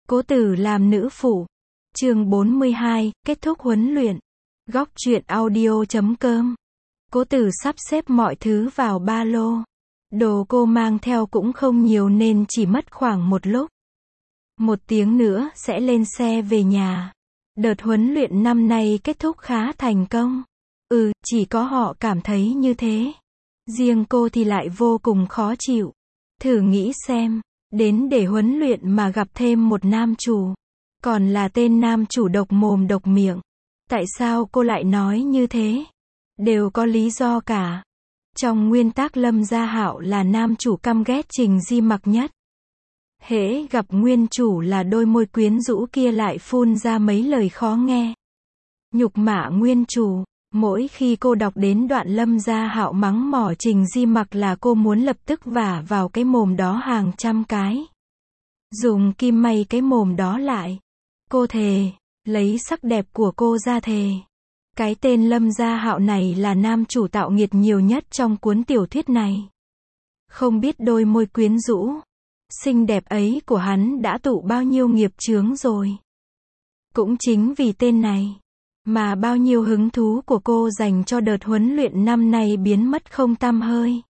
Cố Tử làm nữ phụ. Chương 42, kết thúc huấn luyện. Góc truyện audio.com. Cố Tử sắp xếp mọi thứ vào ba lô. Đồ cô mang theo cũng không nhiều nên chỉ mất khoảng một lúc. 1 tiếng nữa sẽ lên xe về nhà. Đợt huấn luyện năm nay kết thúc khá thành công. Chỉ có họ cảm thấy như thế. Riêng cô thì lại vô cùng khó chịu. Thử nghĩ xem, đến để huấn luyện mà gặp thêm một nam chủ. Còn là tên nam chủ độc mồm độc miệng. Tại sao cô lại nói như thế? Đều có lý do cả. Trong nguyên tắc Lâm Gia Hạo là nam chủ căm ghét Trình Di Mặc nhất. Hễ gặp nguyên chủ là đôi môi quyến rũ kia lại phun ra mấy lời khó nghe. Nhục mạ nguyên chủ. Mỗi khi cô đọc đến đoạn Lâm Gia Hạo mắng mỏ Trình Di Mặc là cô muốn lập tức vả vào cái mồm đó hàng trăm cái. Dùng kim may cái mồm đó lại. Cô thề, lấy sắc đẹp của cô ra thề. Cái tên Lâm Gia Hạo này là nam chủ tạo nghiệt nhiều nhất trong cuốn tiểu thuyết này. Không biết đôi môi quyến rũ, xinh đẹp ấy của hắn đã tụ bao nhiêu nghiệp chướng rồi. Cũng chính vì tên này mà bao nhiêu hứng thú của cô dành cho đợt huấn luyện năm nay biến mất không tăm hơi.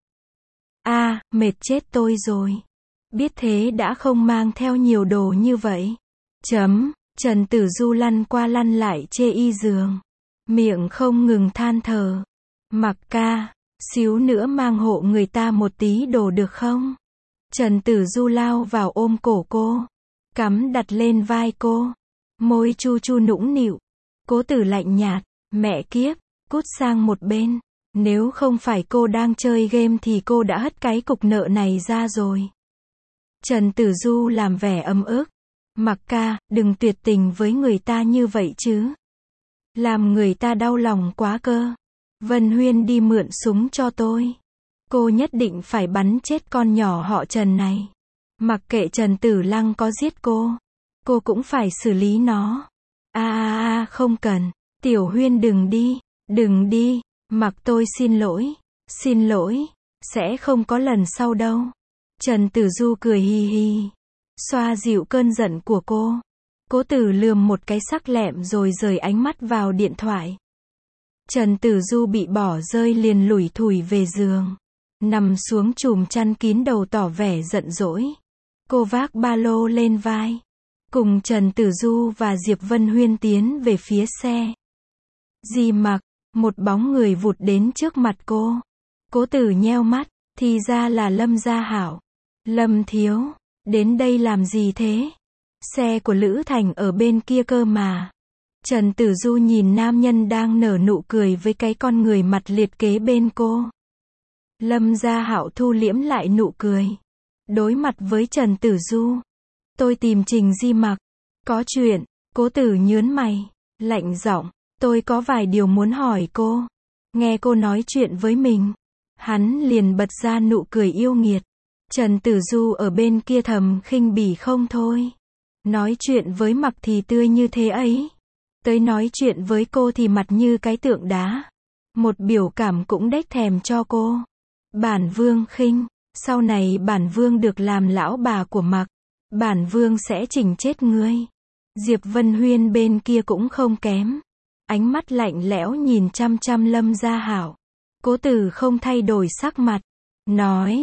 Mệt chết tôi rồi. Biết thế đã không mang theo nhiều đồ như vậy. Trần Tử Du lăn qua lăn lại chê y giường. Miệng không ngừng than thở. Mặc ca, xíu nữa mang hộ người ta một tí đồ được không? Trần Tử Du lao vào ôm cổ cô. Cắm đặt lên vai cô. Môi chu chu nũng nịu. Cố Tử lạnh nhạt, mẹ kiếp, cút sang một bên. Nếu không phải cô đang chơi game thì cô đã hất cái cục nợ này ra rồi. Trần Tử Du làm vẻ ấm ức. Mặc ca, đừng tuyệt tình với người ta như vậy chứ. Làm người ta đau lòng quá cơ. Vân Huyên đi mượn súng cho tôi. Cô nhất định phải bắn chết con nhỏ họ Trần này. Mặc kệ Trần Tử Lăng có giết cô cũng phải xử lý nó. Không cần. Tiểu Huyên đừng đi. Mặc tôi xin lỗi. Sẽ không có lần sau đâu. Trần Tử Du cười hì hì. Xoa dịu cơn giận của cô. Cố Tử lườm một cái sắc lẹm rồi rời ánh mắt vào điện thoại. Trần Tử Du bị bỏ rơi liền lủi thủi về giường. Nằm xuống chùm chăn kín đầu tỏ vẻ giận dỗi. Cô vác ba lô lên vai. Cùng Trần Tử Du và Diệp Vân Huyên tiến về phía xe. Di Mặc, một bóng người vụt đến trước mặt cô. Cố Tử nheo mắt, thì ra là Lâm Gia Hạo. Lâm thiếu, đến đây làm gì thế? Xe của Lữ Thành ở bên kia cơ mà. Trần Tử Du nhìn nam nhân đang nở nụ cười với cái con người mặt liệt kế bên cô. Lâm Gia Hạo thu liễm lại nụ cười. Đối mặt với Trần Tử Du. Tôi tìm Trình Di Mặc. Có chuyện. Cố Tử nhớn mày. Lạnh giọng. Tôi có vài điều muốn hỏi cô. Nghe cô nói chuyện với mình. Hắn liền bật ra nụ cười yêu nghiệt. Trần Tử Du ở bên kia thầm khinh bỉ không thôi. Nói chuyện với Mặc thì tươi như thế ấy. Tới nói chuyện với cô thì mặt như cái tượng đá. Một biểu cảm cũng đếch thèm cho cô. Bản Vương khinh. Sau này Bản Vương được làm lão bà của Mặc. Bản Vương sẽ chỉnh chết ngươi. Diệp Vân Huyên bên kia cũng không kém. Ánh mắt lạnh lẽo nhìn chăm chăm Lâm Gia Hạo. Cố Tử không thay đổi sắc mặt. Nói.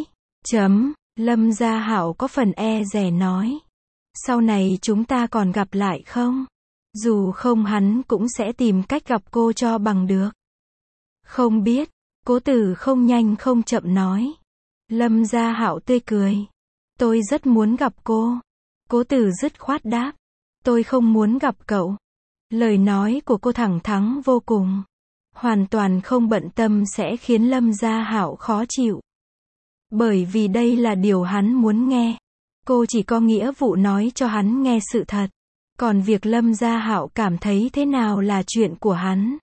Lâm Gia Hạo có phần e dè nói. Sau này chúng ta còn gặp lại không? Dù không hắn cũng sẽ tìm cách gặp cô cho bằng được. Không biết. Cố Tử không nhanh không chậm nói. Lâm Gia Hạo tươi cười. Tôi rất muốn gặp cô. Cố Tử dứt khoát đáp. Tôi không muốn gặp cậu. Lời nói của cô thẳng thắn vô cùng. Hoàn toàn không bận tâm sẽ khiến Lâm Gia Hạo khó chịu. Bởi vì đây là điều hắn muốn nghe. Cô chỉ có nghĩa vụ nói cho hắn nghe sự thật. Còn việc Lâm Gia Hạo cảm thấy thế nào là chuyện của hắn.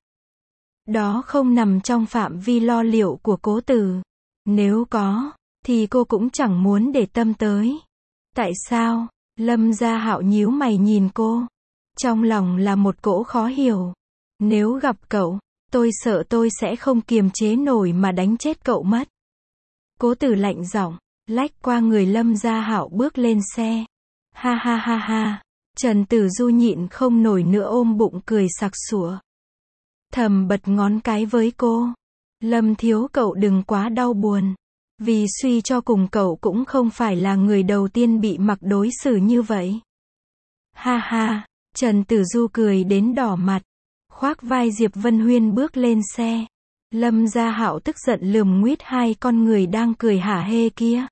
Đó không nằm trong phạm vi lo liệu của Cố Tử. Nếu có, thì cô cũng chẳng muốn để tâm tới. Tại sao? Lâm Gia Hạo nhíu mày nhìn cô. Trong lòng là một cỗ khó hiểu. Nếu gặp cậu, tôi sợ tôi sẽ không kiềm chế nổi mà đánh chết cậu mất. Cố Tử lạnh giọng, lách qua người Lâm Gia Hạo bước lên xe. Ha ha ha ha. Trần Tử Du nhịn không nổi nữa ôm bụng cười sặc sụa. Thầm bật ngón cái với cô. Lâm thiếu cậu đừng quá đau buồn. Vì suy cho cùng cậu cũng không phải là người đầu tiên bị mặc đối xử như vậy. Ha ha, Trần Tử Du cười đến đỏ mặt. Khoác vai Diệp Vân Huyên bước lên xe. Lâm Gia Hạo tức giận lườm nguýt hai con người đang cười hả hê kia.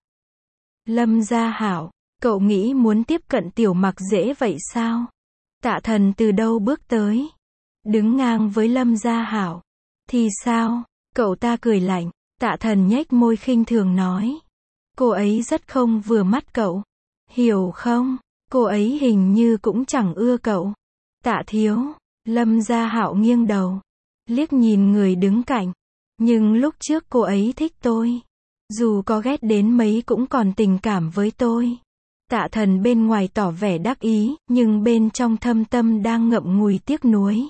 Lâm Gia Hạo, cậu nghĩ muốn tiếp cận Tiểu Mặc dễ vậy sao? Tạ Thần từ đâu bước tới, đứng ngang với Lâm Gia Hạo. Thì sao? Cậu ta cười lạnh. Tạ Thần nhếch môi khinh thường nói. Cô ấy rất không vừa mắt cậu. Hiểu không? Cô ấy hình như cũng chẳng ưa cậu. Tạ thiếu. Lâm Gia Hạo nghiêng đầu, liếc nhìn người đứng cạnh. Nhưng lúc trước cô ấy thích tôi. Dù có ghét đến mấy cũng còn tình cảm với tôi. Tạ Thần bên ngoài tỏ vẻ đắc ý, nhưng bên trong thâm tâm đang ngậm ngùi tiếc nuối.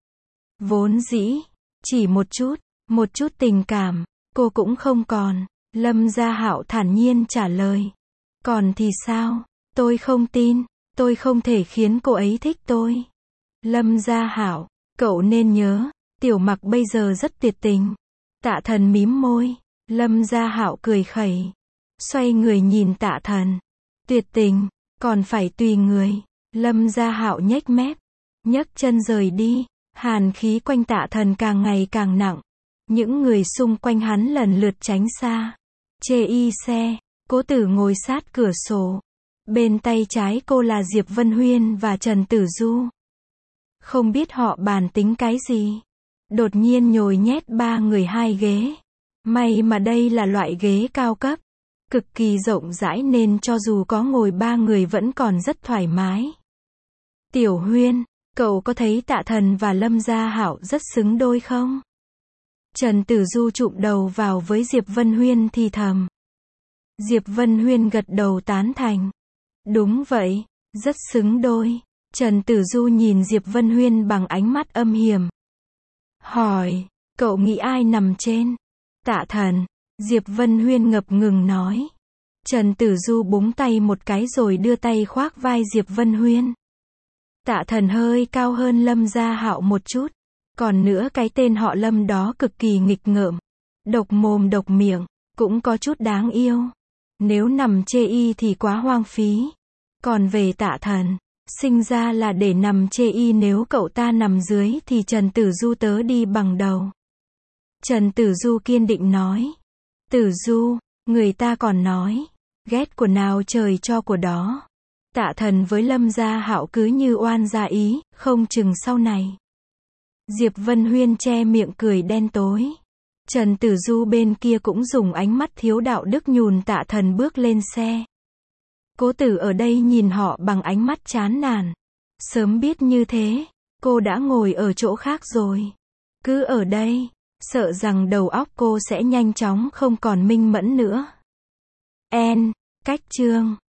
Vốn dĩ, chỉ một chút tình cảm, cô cũng không còn. Lâm Gia Hạo thản nhiên trả lời. Còn thì sao? Tôi không tin, tôi không thể khiến cô ấy thích tôi. Lâm Gia Hạo, cậu nên nhớ, Tiểu Mặc bây giờ rất tuyệt tình. Tạ Thần mím môi. Lâm Gia Hạo cười khẩy, xoay người nhìn Tạ Thần. Tuyệt tình, còn phải tùy người. Lâm Gia Hạo nhếch mép, nhấc chân rời đi. Hàn khí quanh Tạ Thần càng ngày càng nặng. Những người xung quanh hắn lần lượt tránh xa. Chê y xe, Cố Tử ngồi sát cửa sổ. Bên tay trái cô là Diệp Vân Huyên và Trần Tử Du. Không biết họ bàn tính cái gì. Đột nhiên nhồi nhét ba người hai ghế. May mà đây là loại ghế cao cấp, cực kỳ rộng rãi nên cho dù có ngồi ba người vẫn còn rất thoải mái. Tiểu Huyên, cậu có thấy Tạ Thần và Lâm Gia Hạo rất xứng đôi không? Trần Tử Du chụm đầu vào với Diệp Vân Huyên thì thầm. Diệp Vân Huyên gật đầu tán thành. Đúng vậy, rất xứng đôi. Trần Tử Du nhìn Diệp Vân Huyên bằng ánh mắt âm hiểm. Hỏi, cậu nghĩ ai nằm trên? Tạ Thần. Diệp Vân Huyên ngập ngừng nói. Trần Tử Du búng tay một cái rồi đưa tay khoác vai Diệp Vân Huyên. Tạ Thần hơi cao hơn Lâm Gia Hạo một chút. Còn nữa cái tên họ Lâm đó cực kỳ nghịch ngợm. Độc mồm độc miệng, cũng có chút đáng yêu. Nếu nằm chê y thì quá hoang phí. Còn về Tạ Thần, sinh ra là để nằm chê y, nếu cậu ta nằm dưới thì Trần Tử Du tớ đi bằng đầu. Trần Tử Du kiên định nói. Tử Du, người ta còn nói, ghét của nào trời cho của đó. Tạ Thần với Lâm Gia Hạo cứ như oan gia ý, không chừng sau này. Diệp Vân Huyên che miệng cười đen tối. Trần Tử Du bên kia cũng dùng ánh mắt thiếu đạo đức nhùn Tạ Thần bước lên xe. Cố Tử ở đây nhìn họ bằng ánh mắt chán nản. Sớm biết như thế, cô đã ngồi ở chỗ khác rồi. Cứ ở đây, sợ rằng đầu óc cô sẽ nhanh chóng không còn minh mẫn nữa. Cách chương